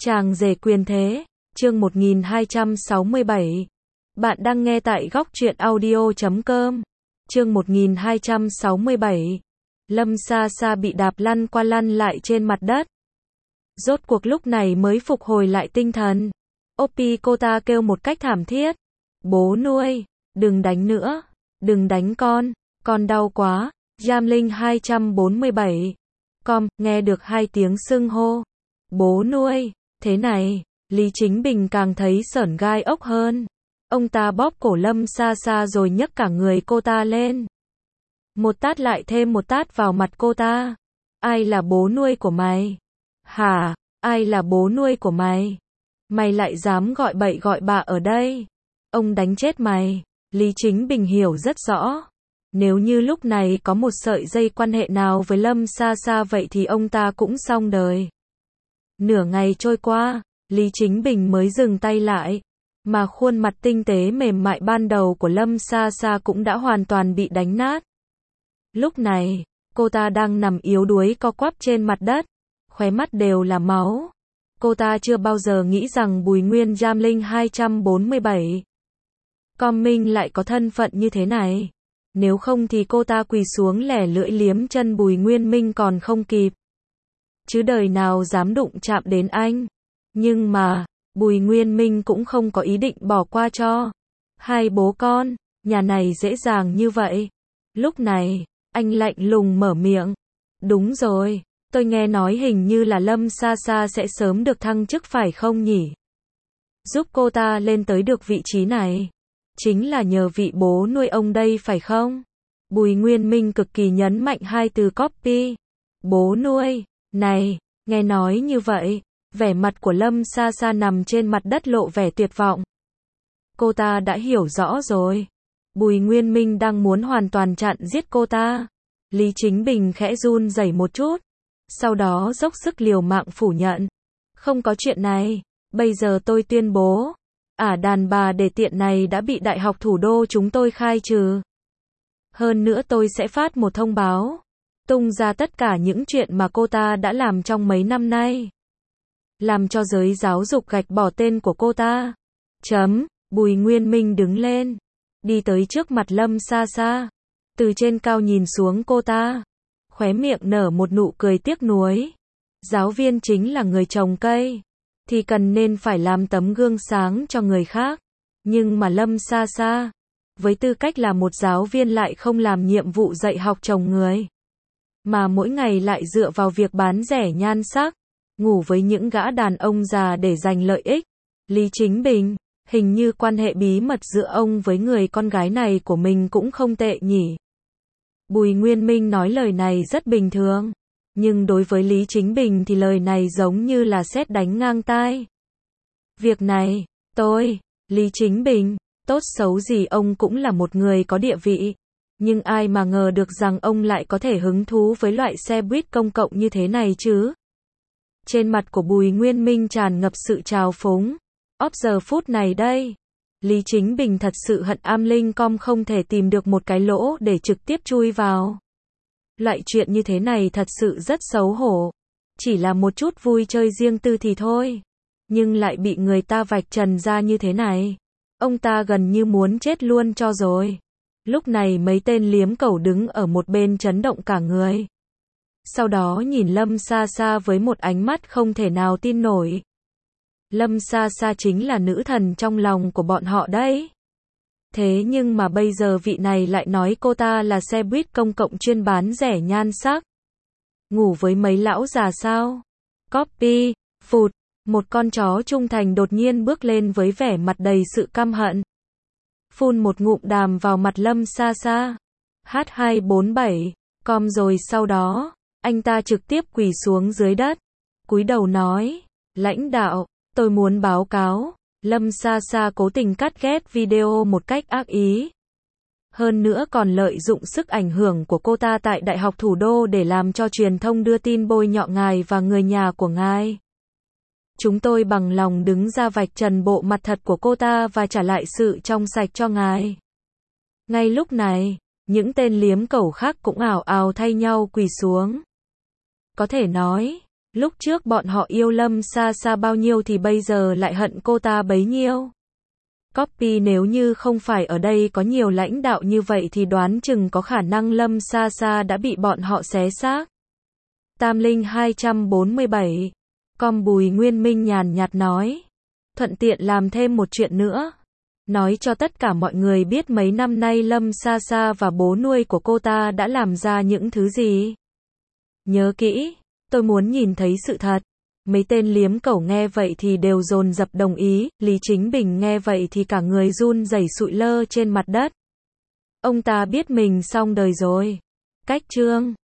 Chàng rể quyền thế, chương 1267. Bạn đang nghe tại góc truyện audio.com. Chương 1267. Lâm Sa Sa bị đạp lăn qua lăn lại trên mặt đất. Rốt cuộc lúc này mới phục hồi lại tinh thần. Opi cô ta kêu một cách thảm thiết. Bố nuôi, đừng đánh nữa, đừng đánh con đau quá. Jamling 247. Nghe được hai tiếng xưng hô. Bố nuôi, thế này, Lý Chính Bình càng thấy sởn gai ốc hơn. Ông ta bóp cổ Lâm Sa Sa rồi nhấc cả người cô ta lên. Một tát lại thêm một tát vào mặt cô ta. Ai là bố nuôi của mày? Hả? Ai là bố nuôi của mày? Mày lại dám gọi bậy gọi bạ ở đây? Ông đánh chết mày. Lý Chính Bình hiểu rất rõ. Nếu như lúc này có một sợi dây quan hệ nào với Lâm Sa Sa vậy thì ông ta cũng xong đời. Nửa ngày trôi qua, Lý Chính Bình mới dừng tay lại. Mà khuôn mặt tinh tế mềm mại ban đầu của Lâm Sa Sa cũng đã hoàn toàn bị đánh nát. Lúc này, cô ta đang nằm yếu đuối co quắp trên mặt đất, khóe mắt đều là máu. Cô ta chưa bao giờ nghĩ rằng Bùi Nguyên Jamling 247 Minh lại có thân phận như thế này. Nếu không thì cô ta quỳ xuống lẻ lưỡi liếm chân Bùi Nguyên Minh còn không kịp. Chứ đời nào dám đụng chạm đến anh. Nhưng mà, Bùi Nguyên Minh cũng không có ý định bỏ qua cho hai bố con, nhà này dễ dàng như vậy. Lúc này, anh lạnh lùng mở miệng. Đúng rồi, tôi nghe nói hình như là Lâm Sa Sa sẽ sớm được thăng chức phải không nhỉ? Giúp cô ta lên tới được vị trí này. Chính là nhờ vị bố nuôi ông đây phải không? Bùi Nguyên Minh cực kỳ nhấn mạnh hai từ copy. Bố nuôi, này, nghe nói như vậy, vẻ mặt của Lâm Sa Sa nằm trên mặt đất lộ vẻ tuyệt vọng. Cô ta đã hiểu rõ rồi. Bùi Nguyên Minh đang muốn hoàn toàn chặn giết cô ta. Lý Chính Bình khẽ run rẩy một chút. Sau đó dốc sức liều mạng phủ nhận. Không có chuyện này, bây giờ tôi tuyên bố. Đàn bà để tiện này đã bị Đại học Thủ đô chúng tôi khai trừ. Hơn nữa tôi sẽ phát một thông báo. Tung ra tất cả những chuyện mà cô ta đã làm trong mấy năm nay. Làm cho giới giáo dục gạch bỏ tên của cô ta. Bùi Nguyên Minh đứng lên. Đi tới trước mặt Lâm Sa Sa. Từ trên cao nhìn xuống cô ta. Khóe miệng nở một nụ cười tiếc nuối. Giáo viên chính là người trồng cây. Thì cần nên phải làm tấm gương sáng cho người khác. Nhưng mà Lâm Sa Sa, với tư cách là một giáo viên lại không làm nhiệm vụ dạy học trồng người. Mà mỗi ngày lại dựa vào việc bán rẻ nhan sắc, ngủ với những gã đàn ông già để giành lợi ích. Lý Chính Bình, hình như quan hệ bí mật giữa ông với người con gái này của mình cũng không tệ nhỉ. Bùi Nguyên Minh nói lời này rất bình thường. Nhưng đối với Lý Chính Bình thì lời này giống như là sét đánh ngang tai. Việc này, Lý Chính Bình, tốt xấu gì ông cũng là một người có địa vị. Nhưng ai mà ngờ được rằng ông lại có thể hứng thú với loại xe buýt công cộng như thế này chứ. Trên mặt của Bùi Nguyên Minh tràn ngập sự trào phúng. Giờ phút này đây, Lý Chính Bình thật sự hận Amling.com không thể tìm được một cái lỗ để trực tiếp chui vào. Loại chuyện như thế này thật sự rất xấu hổ. Chỉ là một chút vui chơi riêng tư thì thôi. Nhưng lại bị người ta vạch trần ra như thế này. Ông ta gần như muốn chết luôn cho rồi. Lúc này mấy tên liếm cẩu đứng ở một bên chấn động cả người. Sau đó nhìn Lâm Sa Sa với một ánh mắt không thể nào tin nổi. Lâm Sa Sa chính là nữ thần trong lòng của bọn họ đấy. Thế nhưng mà bây giờ vị này lại nói cô ta là xe buýt công cộng chuyên bán rẻ nhan sắc. Ngủ với mấy lão già sao? Copy, phụt, một con chó trung thành đột nhiên bước lên với vẻ mặt đầy sự căm hận. Phun một ngụm đàm vào mặt Lâm Sa Sa. H247, rồi sau đó, anh ta trực tiếp quỳ xuống dưới đất. Cúi đầu nói, lãnh đạo, tôi muốn báo cáo. Lâm Sa Sa cố tình cắt ghép video một cách ác ý. Hơn nữa còn lợi dụng sức ảnh hưởng của cô ta tại Đại học Thủ đô để làm cho truyền thông đưa tin bôi nhọ ngài và người nhà của ngài. Chúng tôi bằng lòng đứng ra vạch trần bộ mặt thật của cô ta và trả lại sự trong sạch cho ngài. Ngay lúc này, những tên liếm cẩu khác cũng ào ào thay nhau quỳ xuống. Có thể nói, Lúc trước bọn họ yêu Lâm Sa Sa bao nhiêu thì bây giờ lại hận cô ta bấy nhiêu. Copy nếu như không phải ở đây có nhiều lãnh đạo như vậy thì đoán chừng có khả năng Lâm Sa Sa đã bị bọn họ xé xác. Tam Linh 247. Com Bùi Nguyên Minh nhàn nhạt nói. Thuận tiện làm thêm một chuyện nữa. Nói cho tất cả mọi người biết mấy năm nay Lâm Sa Sa và bố nuôi của cô ta đã làm ra những thứ gì. Nhớ kỹ, tôi muốn nhìn thấy sự thật. Mấy tên liếm cẩu nghe vậy thì đều dồn dập đồng ý, Lý Chính Bình nghe vậy thì cả người run rẩy sụi lơ trên mặt đất. Ông ta biết mình xong đời rồi. Cách chương